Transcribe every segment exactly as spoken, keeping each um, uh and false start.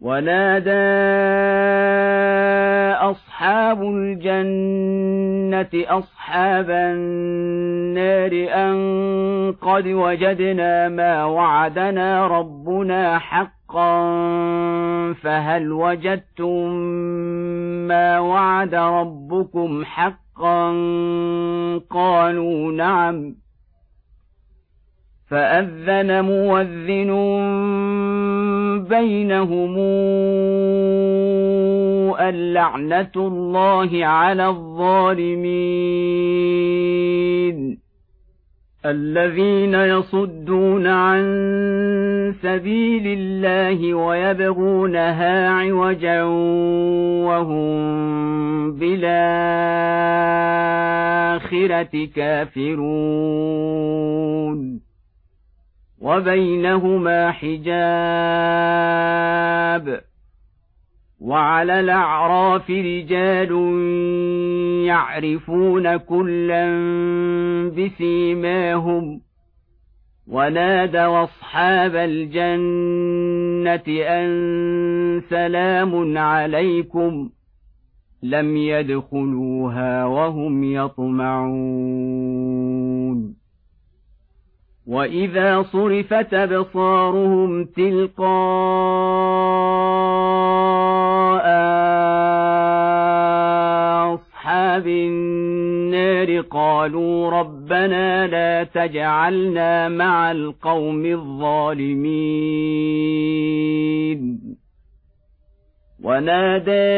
ونادى أصحاب الجنة أصحاب النار أن قد وجدنا ما وعدنا ربنا حقا فهل وجدتم ما وعد ربكم حقا قالوا نعم فأذن مؤذن بينهم اللعنة الله على الظالمين الذين يصدون عن سبيل الله ويبغونها عوجا وهم بالآخرة كافرون وبينهما حجاب وعلى الأعراف رجال يعرفون كلا بسيماهم ونادوا أصحاب الجنة أن سلام عليكم لم يدخلوها وهم يطمعون وإذا صرفت أبصارهم تلقاء أصحاب النار قالوا ربنا لا تجعلنا مع القوم الظالمين ونادى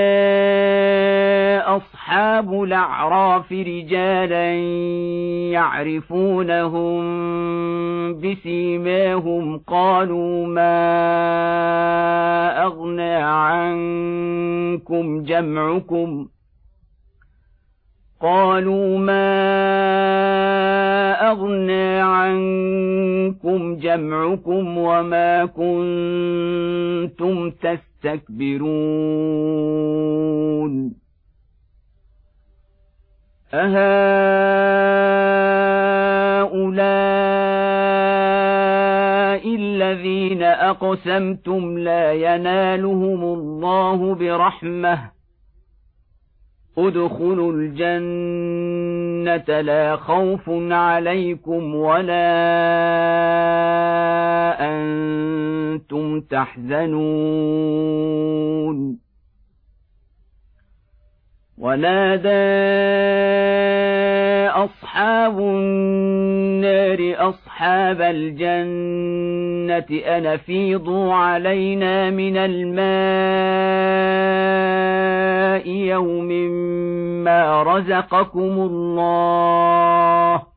أصحاب الأعراف رجالا يعرفونهم بسيماهم قالوا ما أغنى عنكم جمعكم قالوا ما أغنى عنكم جمعكم وما كنتم تستكبرون أهؤلاء الذين أقسمتم لا ينالهم الله برحمة ادخلوا الجنة لا خوف عليكم ولا أنتم تحزنون ونادى أصحاب النار أصحاب الجنة أن أفيضوا علينا من الماء يوم ما رزقكم الله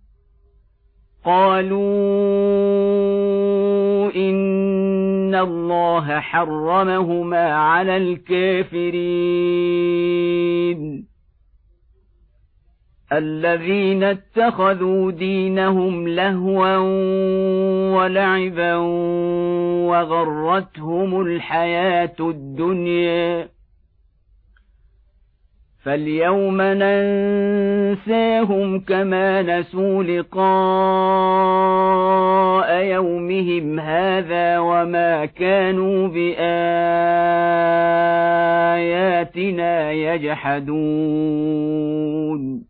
قالوا إن الله حرمهما على الكافرين الذين اتخذوا دينهم لهوا ولعبا وغرتهم الحياة الدنيا فاليوم ننساهم كما نسوا لقاء يومهم هذا وما كانوا بآياتنا يجحدون